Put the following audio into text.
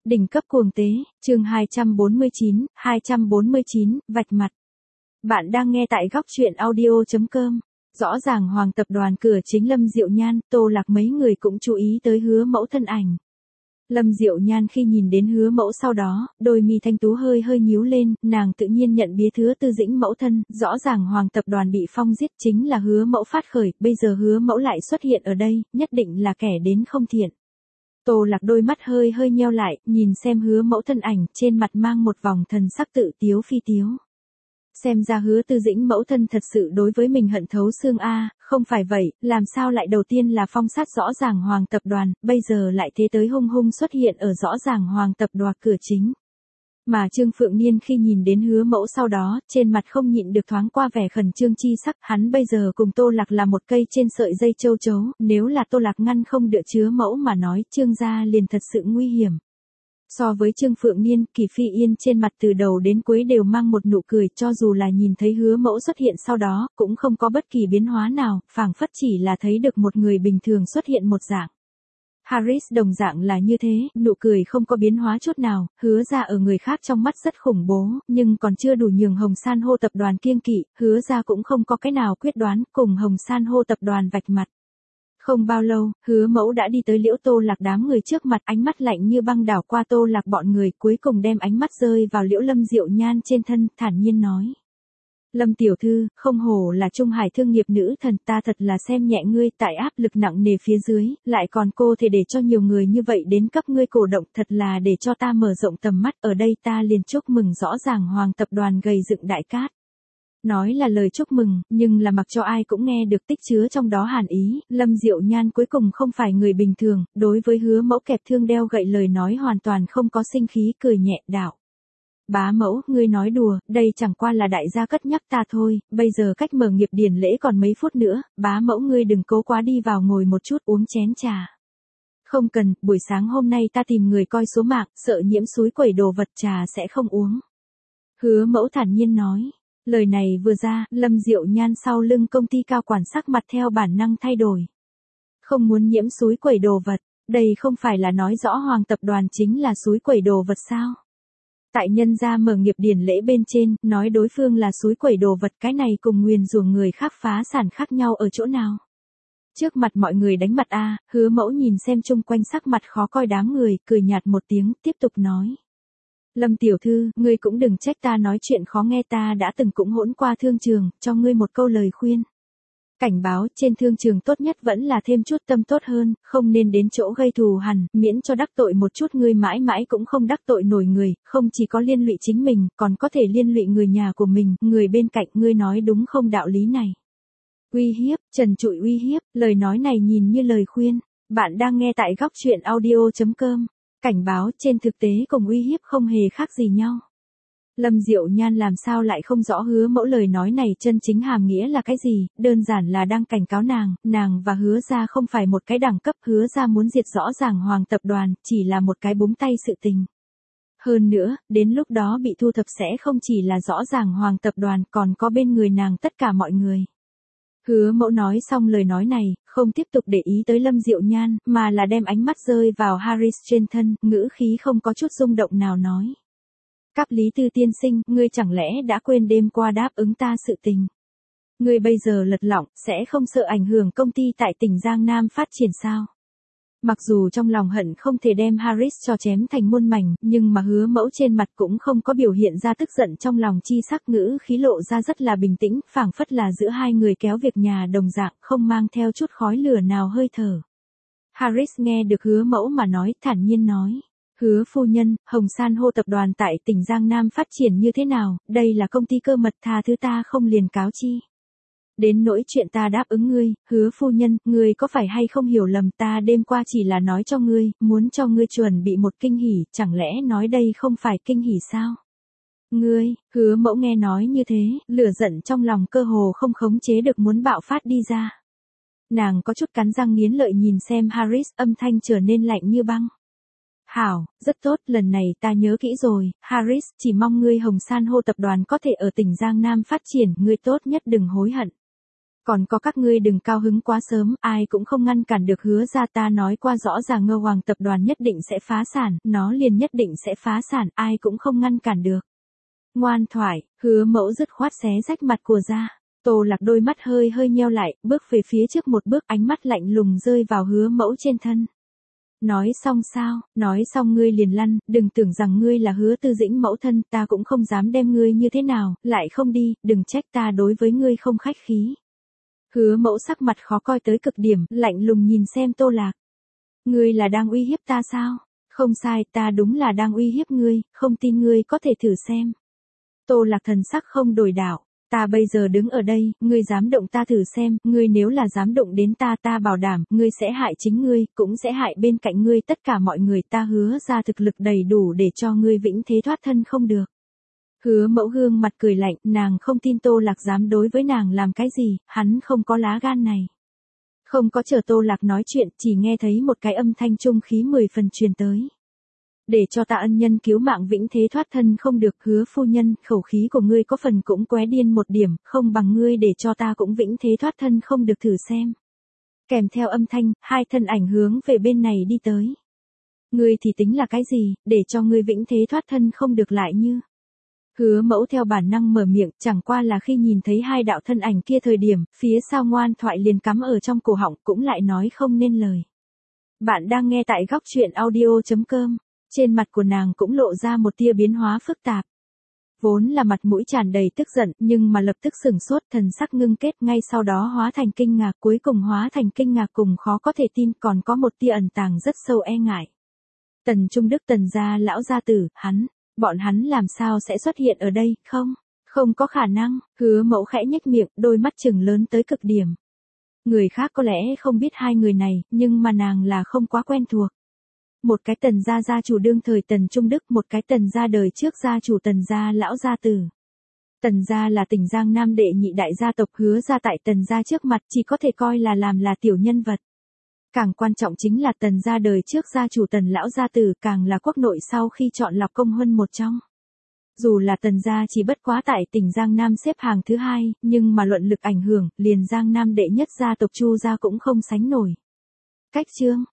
Đỉnh cấp cuồng tế, chương 249, vạch mặt. Bạn đang nghe tại góc truyện audio.com. Rõ ràng Hoàng tập đoàn cửa chính Lâm Diệu Nhan, Tô Lạc mấy người cũng chú ý tới Hứa Mẫu thân ảnh. Lâm Diệu Nhan khi nhìn đến Hứa Mẫu sau đó, đôi mi thanh tú hơi nhíu lên, nàng tự nhiên nhận biết Hứa Tư Dĩnh mẫu thân, rõ ràng Hoàng tập đoàn bị phong giết chính là Hứa Mẫu phát khởi, bây giờ Hứa Mẫu lại xuất hiện ở đây, nhất định là kẻ đến không thiện. Tô Lạc đôi mắt hơi nheo lại, nhìn xem Hứa Mẫu thân ảnh, trên mặt mang một vòng thần sắc tự tiếu phi tiếu. Xem ra Hứa Tư Dĩnh mẫu thân thật sự đối với mình hận thấu xương a, không phải vậy, làm sao lại đầu tiên là phong sát rõ ràng Hoàng tập đoàn, bây giờ lại thế tới hung xuất hiện ở rõ ràng Hoàng tập đoàn cửa chính. Mà Trương Phượng Niên khi nhìn đến Hứa Mẫu sau đó, trên mặt không nhịn được thoáng qua vẻ khẩn trương chi sắc, hắn bây giờ cùng Tô Lạc là một cây trên sợi dây châu chấu, nếu là Tô Lạc ngăn không được Hứa Mẫu mà nói, Trương gia liền thật sự nguy hiểm. So với Trương Phượng Niên, Kỳ Phi Yên trên mặt từ đầu đến cuối đều mang một nụ cười, cho dù là nhìn thấy Hứa Mẫu xuất hiện sau đó, cũng không có bất kỳ biến hóa nào, phảng phất chỉ là thấy được một người bình thường xuất hiện một dạng. Harris đồng dạng là như thế, nụ cười không có biến hóa chút nào, Hứa ra ở người khác trong mắt rất khủng bố, nhưng còn chưa đủ nhường Hồng San hô tập đoàn kiêng kỵ, Hứa ra cũng không có cái nào quyết đoán, cùng Hồng San hô tập đoàn vạch mặt. Không bao lâu, Hứa Mẫu đã đi tới Liễu Tô Lạc đám người trước mặt, ánh mắt lạnh như băng đảo qua Tô Lạc bọn người, cuối cùng đem ánh mắt rơi vào Liễu Lâm Diệu Nhan trên thân, thản nhiên nói. Lâm tiểu thư, không hổ là Trung Hải thương nghiệp nữ thần, ta thật là xem nhẹ ngươi, tại áp lực nặng nề phía dưới, lại còn cô thể để cho nhiều người như vậy đến cấp ngươi cổ động, thật là để cho ta mở rộng tầm mắt, ở đây ta liền chúc mừng rõ ràng Hoàng tập đoàn gầy dựng đại cát. Nói là lời chúc mừng, nhưng là mặc cho ai cũng nghe được tích chứa trong đó hàn ý, Lâm Diệu Nhan cuối cùng không phải người bình thường, đối với Hứa Mẫu kẹp thương đeo gậy lời nói hoàn toàn không có sinh khí, cười nhẹ đạo. Bá mẫu, ngươi nói đùa, đây chẳng qua là đại gia cất nhắc ta thôi, bây giờ cách mở nghiệp điển lễ còn mấy phút nữa, bá mẫu ngươi đừng cố quá, đi vào ngồi một chút uống chén trà. Không cần, buổi sáng hôm nay ta tìm người coi số mạng, sợ nhiễm xúi quẩy đồ vật, trà sẽ không uống. Hứa Mẫu thản nhiên nói. Lời này vừa ra, Lâm Diệu Nhan sau lưng công ty cao quản sắc mặt theo bản năng thay đổi. Không muốn nhiễm xúi quẩy đồ vật, đây không phải là nói rõ Hoàng tập đoàn chính là xúi quẩy đồ vật sao? Tại nhân gia mở nghiệp điển lễ bên trên, nói đối phương là xúi quẩy đồ vật, cái này cùng nguyền rủa người khác phá sản khác nhau ở chỗ nào? Trước mặt mọi người đánh mặt a, Hứa Mẫu nhìn xem chung quanh sắc mặt khó coi đám người, cười nhạt một tiếng, tiếp tục nói. Lâm tiểu thư, ngươi cũng đừng trách ta nói chuyện khó nghe, ta đã từng cũng hỗn qua thương trường, cho ngươi một câu lời khuyên. Cảnh báo, trên thương trường tốt nhất vẫn là thêm chút tâm tốt hơn, không nên đến chỗ gây thù hằn, miễn cho đắc tội một chút, ngươi mãi mãi cũng không đắc tội nổi người, không chỉ có liên lụy chính mình, còn có thể liên lụy người nhà của mình, người bên cạnh, ngươi nói đúng không? Đạo lý này. Uy hiếp, trần trụi uy hiếp, lời nói này nhìn như lời khuyên. Bạn đang nghe tại góc truyện audio.com. Cảnh báo, trên thực tế cùng uy hiếp không hề khác gì nhau. Lâm Diệu Nhan làm sao lại không rõ Hứa Mẫu lời nói này chân chính hàm nghĩa là cái gì, đơn giản là đang cảnh cáo nàng và Hứa gia không phải một cái đẳng cấp, Hứa gia muốn diệt rõ ràng Hoàng tập đoàn, chỉ là một cái búng tay sự tình. Hơn nữa, đến lúc đó bị thu thập sẽ không chỉ là rõ ràng Hoàng tập đoàn, còn có bên người nàng tất cả mọi người. Hứa Mẫu nói xong lời nói này, không tiếp tục để ý tới Lâm Diệu Nhan, mà là đem ánh mắt rơi vào Harris trên thân, ngữ khí không có chút rung động nào nói. Cáp Lý Tư tiên sinh, ngươi chẳng lẽ đã quên đêm qua đáp ứng ta sự tình? Ngươi bây giờ lật lọng, sẽ không sợ ảnh hưởng công ty tại tỉnh Giang Nam phát triển sao? Mặc dù trong lòng hận không thể đem Harris cho chém thành muôn mảnh, nhưng mà Hứa Mẫu trên mặt cũng không có biểu hiện ra tức giận trong lòng, chi sắc ngữ khí lộ ra rất là bình tĩnh, phảng phất là giữa hai người kéo việc nhà đồng dạng, không mang theo chút khói lửa nào hơi thở. Harris nghe được Hứa Mẫu mà nói, thản nhiên nói. Hứa phu nhân, Hồng San hô tập đoàn tại tỉnh Giang Nam phát triển như thế nào, đây là công ty cơ mật, tha thứ ta không liền cáo chi. Đến nỗi chuyện ta đáp ứng ngươi, Hứa phu nhân, ngươi có phải hay không hiểu lầm, ta đêm qua chỉ là nói cho ngươi, muốn cho ngươi chuẩn bị một kinh hỉ, chẳng lẽ nói đây không phải kinh hỉ sao? Ngươi, Hứa Mẫu nghe nói như thế, lửa giận trong lòng cơ hồ không khống chế được muốn bạo phát đi ra. Nàng có chút cắn răng nghiến lợi nhìn xem Harris, âm thanh trở nên lạnh như băng. Hảo, rất tốt, lần này ta nhớ kỹ rồi, Harris, chỉ mong ngươi Hồng San hô tập đoàn có thể ở tỉnh Giang Nam phát triển, ngươi tốt nhất đừng hối hận. Còn có các ngươi đừng cao hứng quá sớm, ai cũng không ngăn cản được Hứa gia, ta nói qua rõ ràng Ngô Hoàng tập đoàn nhất định sẽ phá sản, nó liền nhất định sẽ phá sản, ai cũng không ngăn cản được. Ngoan thoại, Hứa mẫu dứt khoát xé rách mặt của ra. Tô Lạc đôi mắt hơi hơi nheo lại, bước về phía trước một bước, ánh mắt lạnh lùng rơi vào Hứa mẫu trên thân. Nói xong sao, nói xong ngươi liền lăn, đừng tưởng rằng ngươi là Hứa Tư Dĩnh mẫu thân, ta cũng không dám đem ngươi như thế nào, lại không đi, đừng trách ta đối với ngươi không khách khí. Hứa mẫu sắc mặt khó coi tới cực điểm, lạnh lùng nhìn xem Tô Lạc. Ngươi là đang uy hiếp ta sao? Không sai, ta đúng là đang uy hiếp ngươi, không tin ngươi có thể thử xem. Tô Lạc thần sắc không đổi đảo. Ta bây giờ đứng ở đây, ngươi dám động ta thử xem, ngươi nếu là dám động đến ta, ta bảo đảm, ngươi sẽ hại chính ngươi, cũng sẽ hại bên cạnh ngươi tất cả mọi người, ta hứa ra thực lực đầy đủ để cho ngươi vĩnh thế thoát thân không được. Hứa mẫu gương mặt cười lạnh, nàng không tin Tô Lạc dám đối với nàng làm cái gì, hắn không có lá gan này. Không có chờ Tô Lạc nói chuyện, chỉ nghe thấy một cái âm thanh trung khí 10 phần truyền tới. Để cho ta ân nhân cứu mạng vĩnh thế thoát thân không được, Hứa phu nhân, khẩu khí của ngươi có phần cũng qué điên một điểm, không bằng ngươi để cho ta cũng vĩnh thế thoát thân không được thử xem. Kèm theo âm thanh, hai thân ảnh hướng về bên này đi tới. Ngươi thì tính là cái gì, để cho ngươi vĩnh thế thoát thân không được lại như. Hứa mẫu theo bản năng mở miệng, chẳng qua là khi nhìn thấy hai đạo thân ảnh kia thời điểm, phía sau ngoan thoại liền cắm ở trong cổ họng cũng lại nói không nên lời. Bạn đang nghe tại góc truyện audio.com. Trên mặt của nàng cũng lộ ra một tia biến hóa phức tạp. Vốn là mặt mũi tràn đầy tức giận, nhưng mà lập tức sửng sốt, thần sắc ngưng kết, ngay sau đó hóa thành kinh ngạc, cuối cùng hóa thành kinh ngạc cùng khó có thể tin, còn có một tia ẩn tàng rất sâu e ngại. Tần Trung Đức, Tần gia lão gia tử, bọn hắn làm sao sẽ xuất hiện ở đây, không có khả năng. Hứa mẫu khẽ nhếch miệng, đôi mắt trừng lớn tới cực điểm. Người khác có lẽ không biết hai người này, nhưng mà nàng là không quá quen thuộc. Một cái Tần gia gia chủ đương thời Tần Trung Đức, một cái Tần gia đời trước gia chủ Tần gia lão gia tử. Tần gia là tỉnh Giang Nam đệ nhị đại gia tộc, Hứa gia tại Tần gia trước mặt chỉ có thể coi là làm là tiểu nhân vật. Càng quan trọng chính là Tần gia đời trước gia chủ Tần lão gia tử, càng là quốc nội sau khi chọn lọc công huân một trong. Dù là Tần gia chỉ bất quá tại tỉnh Giang Nam xếp hàng thứ hai, nhưng mà luận lực ảnh hưởng, liền Giang Nam đệ nhất gia tộc Chu gia cũng không sánh nổi. Cách chương